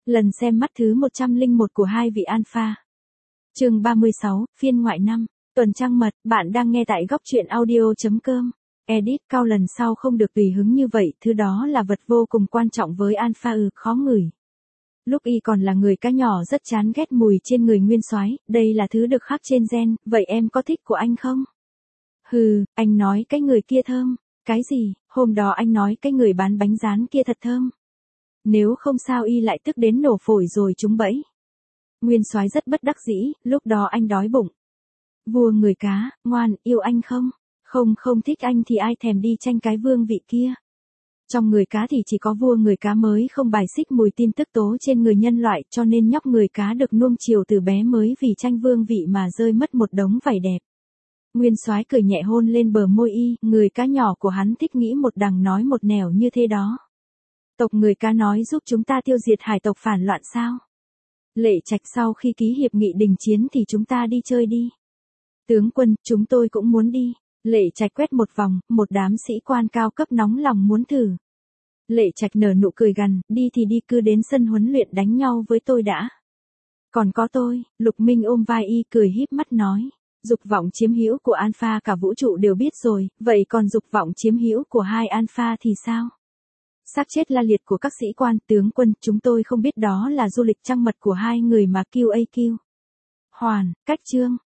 Lần xem mắt thứ 101 của hai vị alpha. Chương 36, phiên ngoại năm. Tuần trăng mật, bạn đang nghe tại góc truyện audio.com. Edit cao lần sau không được tùy hứng như vậy, thứ đó là vật vô cùng quan trọng với alpha khó ngửi. Lúc y còn là người cá nhỏ rất chán ghét mùi trên người nguyên soái, đây là thứ được khắc trên gen, vậy em có thích của anh không? Hừ, anh nói cái người kia thơm. Cái gì, hôm đó anh nói cái người bán bánh rán kia thật thơm. Nếu không sao y lại tức đến nổ phổi rồi trúng bẫy. Nguyên soái rất bất đắc dĩ, lúc đó anh đói bụng. Vua người cá, ngoan, yêu anh không? Không thích anh thì ai thèm đi tranh cái vương vị kia. Trong người cá thì chỉ có vua người cá mới không bài xích mùi tin tức tố trên người nhân loại, cho nên nhóc người cá được nuông chiều từ bé mới vì tranh vương vị mà rơi mất một đống vảy đẹp. Nguyên soái cười nhẹ hôn lên bờ môi y, người cá nhỏ của hắn thích nghĩ một đằng nói một nẻo như thế đó. Tộc người cá nói giúp chúng ta tiêu diệt hải tộc phản loạn sao? Lệ Trạch sau khi ký hiệp nghị đình chiến thì chúng ta đi chơi đi. Tướng quân, chúng tôi cũng muốn đi. Lệ Trạch quét một vòng, một đám sĩ quan cao cấp nóng lòng muốn thử. Lệ Trạch nở nụ cười gằn, đi thì đi, cứ đến sân huấn luyện đánh nhau với tôi đã. Còn có tôi, Lục Minh ôm vai y cười híp mắt nói. Dục vọng chiếm hữu của alpha cả vũ trụ đều biết rồi, vậy còn dục vọng chiếm hữu của hai alpha thì sao? Xác chết la liệt của các sĩ quan, tướng quân, chúng tôi không biết đó là du lịch trăng mật của hai người mà QAQ. Hoàn, cách chương.